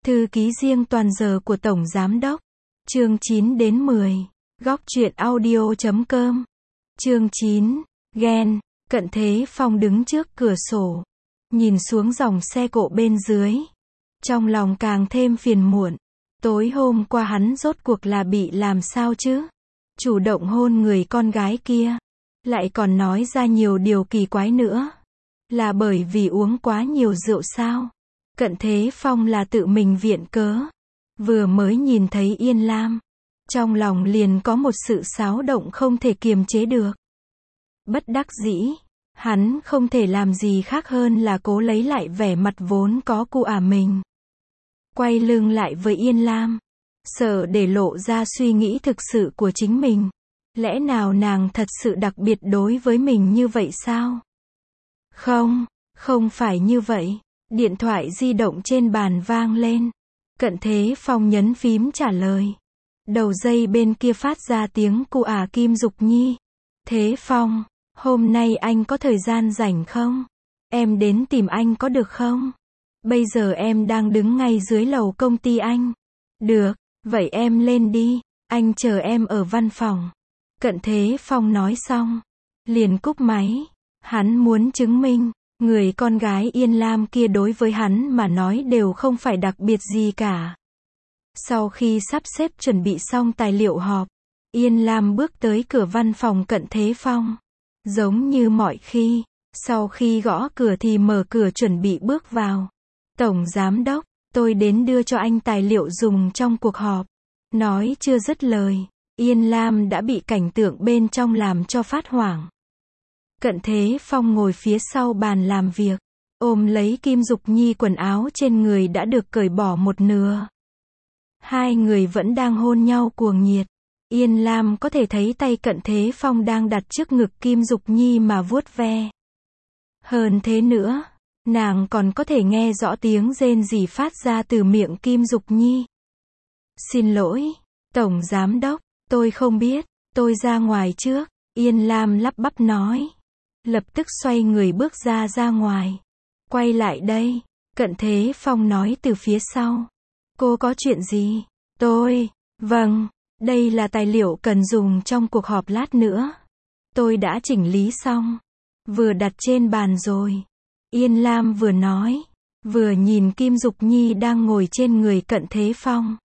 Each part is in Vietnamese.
Thư ký riêng toàn giờ của Tổng Giám đốc. Chương 9 đến 10. Góc truyện audio.com. Chương 9. Ghen. Cận Thế Phong đứng trước cửa sổ, nhìn xuống dòng xe cộ bên dưới. Trong lòng càng thêm phiền muộn. Tối hôm qua hắn rốt cuộc là bị làm sao chứ? Chủ động hôn người con gái kia. Lại còn nói ra nhiều điều kỳ quái nữa. Là bởi vì uống quá nhiều rượu sao? Cận Thế Phong là tự mình viện cớ. Vừa mới nhìn thấy Yên Lam, trong lòng liền có một sự xáo động không thể kiềm chế được. Bất đắc dĩ, hắn không thể làm gì khác hơn là cố lấy lại vẻ mặt vốn có của mình. Quay lưng lại với Yên Lam, sợ để lộ ra suy nghĩ thực sự của chính mình. Lẽ nào nàng thật sự đặc biệt đối với mình như vậy sao? Không phải như vậy. Điện thoại di động trên bàn vang lên. Cận Thế Phong nhấn phím trả lời. Đầu dây bên kia phát ra tiếng cu Kim Dục Nhi. Thế Phong, hôm nay anh có thời gian rảnh không? Em đến tìm anh có được không? Bây giờ em đang đứng ngay dưới lầu công ty anh. Được, vậy em lên đi, anh chờ em ở văn phòng. Cận Thế Phong nói xong, liền cúp máy. Hắn muốn chứng minh, người con gái Yên Lam kia đối với hắn mà nói đều không phải đặc biệt gì cả. Sau khi sắp xếp chuẩn bị xong tài liệu họp, Yên Lam bước tới cửa văn phòng Cận Thế Phong. Giống như mọi khi, sau khi gõ cửa thì mở cửa chuẩn bị bước vào. Tổng Giám đốc, tôi đến đưa cho anh tài liệu dùng trong cuộc họp. Nói chưa dứt lời, Yên Lam đã bị cảnh tượng bên trong làm cho phát hoảng. Cận Thế Phong ngồi phía sau bàn làm việc, ôm lấy Kim Dục Nhi, quần áo trên người đã được cởi bỏ một nửa. Hai người vẫn đang hôn nhau cuồng nhiệt. Yên Lam có thể thấy tay Cận Thế Phong đang đặt trước ngực Kim Dục Nhi mà vuốt ve. Hơn thế nữa, nàng còn có thể nghe rõ tiếng rên rỉ phát ra từ miệng Kim Dục Nhi. Xin lỗi, Tổng Giám đốc, tôi không biết, tôi ra ngoài trước. Yên Lam lắp bắp nói. Lập tức xoay người bước ra ngoài. Quay lại đây, Cận Thế Phong nói từ phía sau. Cô có chuyện gì? Vâng, đây là tài liệu cần dùng trong cuộc họp lát nữa. Tôi đã chỉnh lý xong, vừa đặt trên bàn rồi. Yên Lam vừa nói, vừa nhìn Kim Dục Nhi đang ngồi trên người Cận Thế Phong.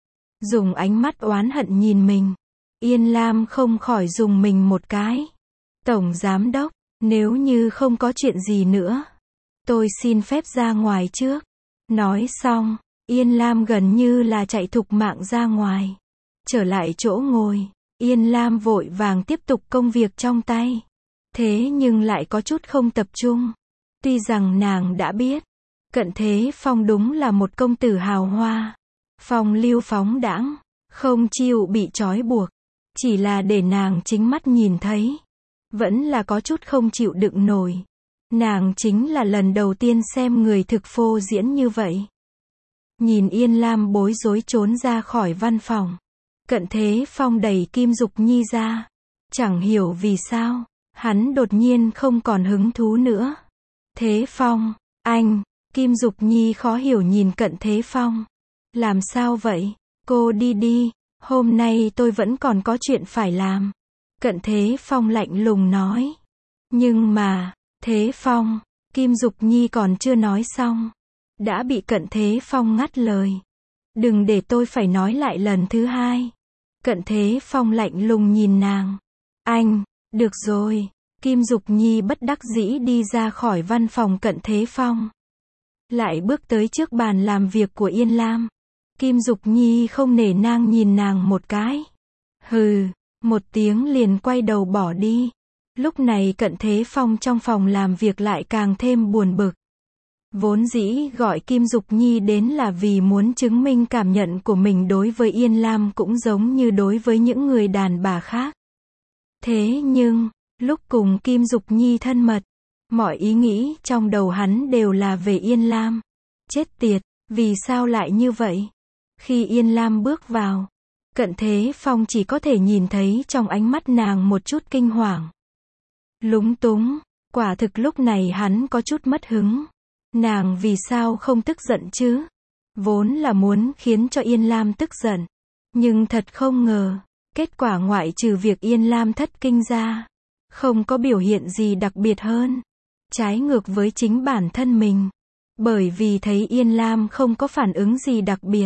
Dùng ánh mắt oán hận nhìn mình. Yên Lam không khỏi dùng mình một cái. Tổng Giám đốc, nếu như không có chuyện gì nữa, tôi xin phép ra ngoài trước. Nói xong, Yên Lam gần như là chạy thục mạng ra ngoài. Trở lại chỗ ngồi, Yên Lam vội vàng tiếp tục công việc trong tay. Thế nhưng lại có chút không tập trung. Tuy rằng nàng đã biết, Cận Thế Phong đúng là một công tử hào hoa, phong lưu phóng đãng, không chịu bị trói buộc. Chỉ là để nàng chính mắt nhìn thấy, vẫn là có chút không chịu đựng nổi. Nàng chính là lần đầu tiên xem người thực phô diễn như vậy. Nhìn Yên Lam bối rối trốn ra khỏi văn phòng, Cận Thế Phong đẩy Kim Dục Nhi ra. Chẳng hiểu vì sao, hắn đột nhiên không còn hứng thú nữa. Thế Phong, anh, Kim Dục Nhi khó hiểu nhìn Cận Thế Phong. Làm sao vậy? Cô đi đi, hôm nay tôi vẫn còn có chuyện phải làm. Cận Thế Phong lạnh lùng nói. Nhưng mà, Thế Phong, Kim Dục Nhi còn chưa nói xong, đã bị Cận Thế Phong ngắt lời. Đừng để tôi phải nói lại lần thứ hai. Cận Thế Phong lạnh lùng nhìn nàng. Anh, được rồi. Kim Dục Nhi bất đắc dĩ đi ra khỏi văn phòng Cận Thế Phong. Lại bước tới trước bàn làm việc của Yên Lam. Kim Dục Nhi không nể nang nhìn nàng một cái. Hừ, một tiếng liền quay đầu bỏ đi. Lúc này Cận Thế Phong trong phòng làm việc lại càng thêm buồn bực. Vốn dĩ gọi Kim Dục Nhi đến là vì muốn chứng minh cảm nhận của mình đối với Yên Lam cũng giống như đối với những người đàn bà khác. Thế nhưng, lúc cùng Kim Dục Nhi thân mật, mọi ý nghĩ trong đầu hắn đều là về Yên Lam. Chết tiệt, vì sao lại như vậy? Khi Yên Lam bước vào, Cận Thế Phong chỉ có thể nhìn thấy trong ánh mắt nàng một chút kinh hoàng. Lúng túng, quả thực lúc này hắn có chút mất hứng. Nàng vì sao không tức giận chứ? Vốn là muốn khiến cho Yên Lam tức giận. Nhưng thật không ngờ, kết quả ngoại trừ việc Yên Lam thất kinh ra, không có biểu hiện gì đặc biệt hơn. Trái ngược với chính bản thân mình. Bởi vì thấy Yên Lam không có phản ứng gì đặc biệt,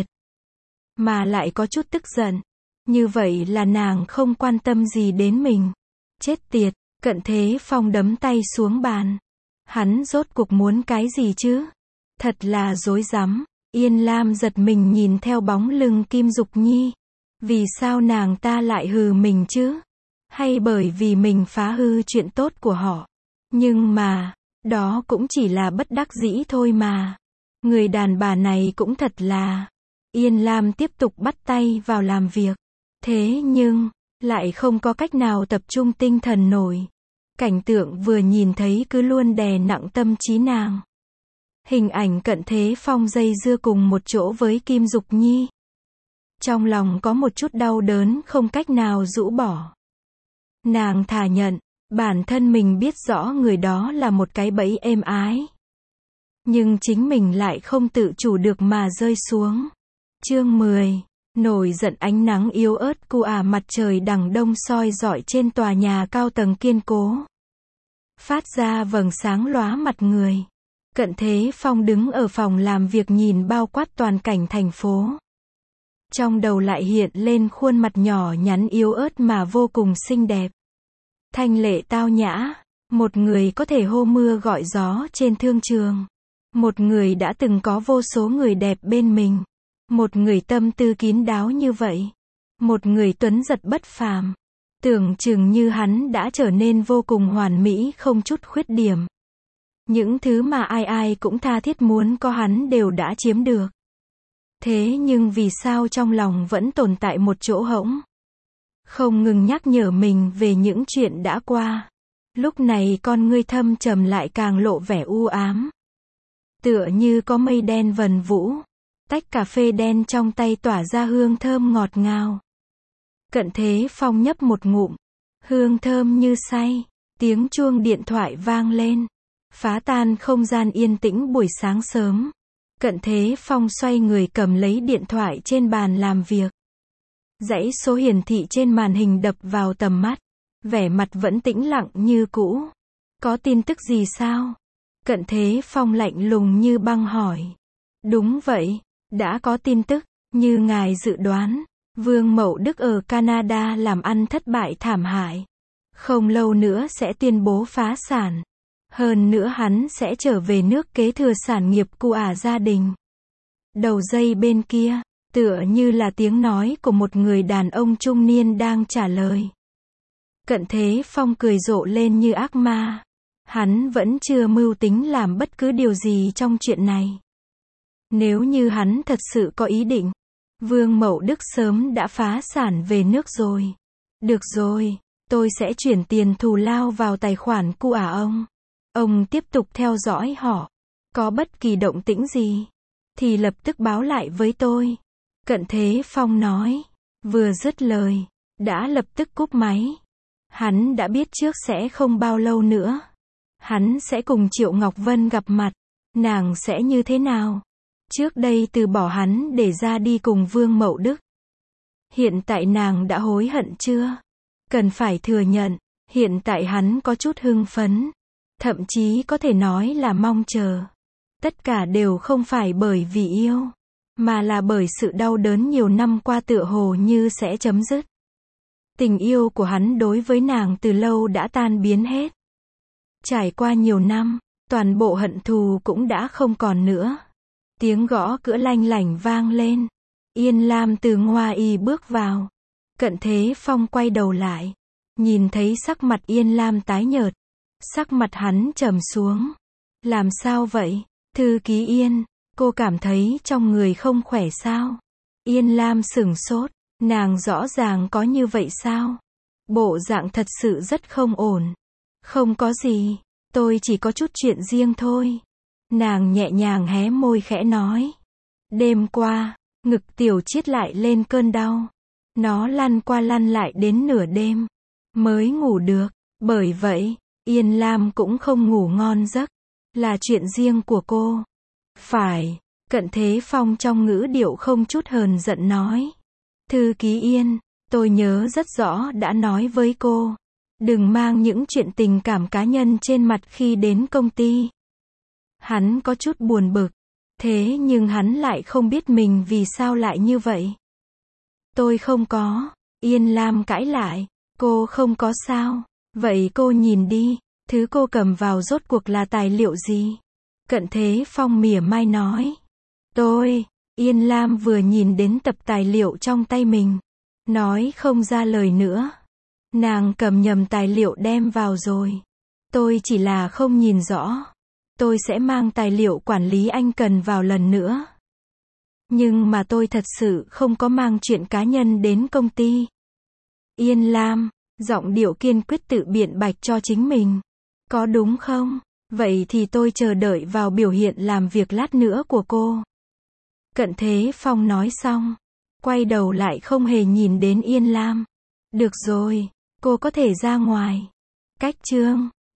mà lại có chút tức giận. Như vậy là nàng không quan tâm gì đến mình. Chết tiệt, Cận Thế Phong đấm tay xuống bàn. Hắn rốt cuộc muốn cái gì chứ? Thật là rối rắm. Yên Lam giật mình nhìn theo bóng lưng Kim Dục Nhi. Vì sao nàng ta lại hừ mình chứ? Hay bởi vì mình phá hư chuyện tốt của họ? Nhưng mà, đó cũng chỉ là bất đắc dĩ thôi mà. Người đàn bà này cũng thật là... Yên Lam tiếp tục bắt tay vào làm việc. Thế nhưng, lại không có cách nào tập trung tinh thần nổi. Cảnh tượng vừa nhìn thấy cứ luôn đè nặng tâm trí nàng. Hình ảnh Cận Thế Phong dây dưa cùng một chỗ với Kim Dục Nhi. Trong lòng có một chút đau đớn không cách nào rũ bỏ. Nàng thà nhận, bản thân mình biết rõ người đó là một cái bẫy êm ái. Nhưng chính mình lại không tự chủ được mà rơi xuống. Chương 10. Nổi giận ánh nắng yếu ớt cu mặt trời đằng đông soi rọi trên tòa nhà cao tầng kiên cố. Phát ra vầng sáng lóa mặt người. Cận Thế Phong đứng ở phòng làm việc nhìn bao quát toàn cảnh thành phố. Trong đầu lại hiện lên khuôn mặt nhỏ nhắn yếu ớt mà vô cùng xinh đẹp. Thanh lệ tao nhã. Một người có thể hô mưa gọi gió trên thương trường. Một người đã từng có vô số người đẹp bên mình. Một người tâm tư kín đáo như vậy. Một người tuấn giật bất phàm. Tưởng chừng như hắn đã trở nên vô cùng hoàn mỹ không chút khuyết điểm. Những thứ mà ai ai cũng tha thiết muốn có hắn đều đã chiếm được. Thế nhưng vì sao trong lòng vẫn tồn tại một chỗ hõng? Không ngừng nhắc nhở mình về những chuyện đã qua. Lúc này con ngươi thâm trầm lại càng lộ vẻ u ám. Tựa như có mây đen vần vũ. Tách cà phê đen trong tay tỏa ra hương thơm ngọt ngào. Cận Thế Phong nhấp một ngụm. Hương thơm như say. Tiếng chuông điện thoại vang lên. Phá tan không gian yên tĩnh buổi sáng sớm. Cận Thế Phong xoay người cầm lấy điện thoại trên bàn làm việc. Dãy số hiển thị trên màn hình đập vào tầm mắt. Vẻ mặt vẫn tĩnh lặng như cũ. Có tin tức gì sao? Cận Thế Phong lạnh lùng như băng hỏi. Đúng vậy, đã có tin tức. Như ngài dự đoán, Vương Mậu Đức ở Canada làm ăn thất bại thảm hại. Không lâu nữa sẽ tuyên bố phá sản. Hơn nữa hắn sẽ trở về nước kế thừa sản nghiệp của gia đình. Đầu dây bên kia, tựa như là tiếng nói của một người đàn ông trung niên đang trả lời. Cận Thế Phong cười rộ lên như ác ma. Hắn vẫn chưa mưu tính làm bất cứ điều gì trong chuyện này. Nếu như hắn thật sự có ý định, Vương Mậu Đức sớm đã phá sản về nước rồi. Được rồi, tôi sẽ chuyển tiền thù lao vào tài khoản của ông. Ông tiếp tục theo dõi họ. Có bất kỳ động tĩnh gì, thì lập tức báo lại với tôi. Cận Thế Phong nói. Vừa dứt lời, đã lập tức cúp máy. Hắn đã biết trước sẽ không bao lâu nữa. Hắn sẽ cùng Triệu Ngọc Vân gặp mặt. Nàng sẽ như thế nào? Trước đây từ bỏ hắn để ra đi cùng Vương Mậu Đức. Hiện tại nàng đã hối hận chưa? Cần phải thừa nhận, hiện tại hắn có chút hưng phấn. Thậm chí có thể nói là mong chờ. Tất cả đều không phải bởi vì yêu, mà là bởi sự đau đớn nhiều năm qua tựa hồ như sẽ chấm dứt. Tình yêu của hắn đối với nàng từ lâu đã tan biến hết. Trải qua nhiều năm, toàn bộ hận thù cũng đã không còn nữa. Tiếng gõ cửa lanh lảnh vang lên. Yên Lam từ ngoài bước vào. Cận Thế Phong quay đầu lại. Nhìn thấy sắc mặt Yên Lam tái nhợt. Sắc mặt hắn trầm xuống. Làm sao vậy? Thư ký Yên, cô cảm thấy trong người không khỏe sao? Yên Lam sửng sốt. Nàng rõ ràng có như vậy sao? Bộ dạng thật sự rất không ổn. Không có gì, tôi chỉ có chút chuyện riêng thôi. Nàng nhẹ nhàng hé môi khẽ nói. Đêm qua, ngực Tiểu Chiết lại lên cơn đau. Nó lăn qua lăn lại đến nửa đêm mới ngủ được. Bởi vậy, Yên Lam cũng không ngủ ngon giấc. Là chuyện riêng của cô. Phải, Cận Thế Phong trong ngữ điệu không chút hờn giận nói. Thư ký Yên, tôi nhớ rất rõ đã nói với cô. Đừng mang những chuyện tình cảm cá nhân trên mặt khi đến công ty. Hắn có chút buồn bực. Thế nhưng hắn lại không biết mình vì sao lại như vậy. Tôi không có. Yên Lam cãi lại. Cô không có sao. Vậy cô nhìn đi. Thứ cô cầm vào rốt cuộc là tài liệu gì? Cận Thế Phong mỉa mai nói. Yên Lam vừa nhìn đến tập tài liệu trong tay mình. Nói không ra lời nữa. Nàng cầm nhầm tài liệu đem vào rồi. Tôi chỉ là không nhìn rõ. Tôi sẽ mang tài liệu quản lý anh cần vào lần nữa. Nhưng mà tôi thật sự không có mang chuyện cá nhân đến công ty. Yên Lam, giọng điệu kiên quyết tự biện bạch cho chính mình. Có đúng không? Vậy thì tôi chờ đợi vào biểu hiện làm việc lát nữa của cô. Cận Thế Phong nói xong. Quay đầu lại không hề nhìn đến Yên Lam. Được rồi, cô có thể ra ngoài. Cách chương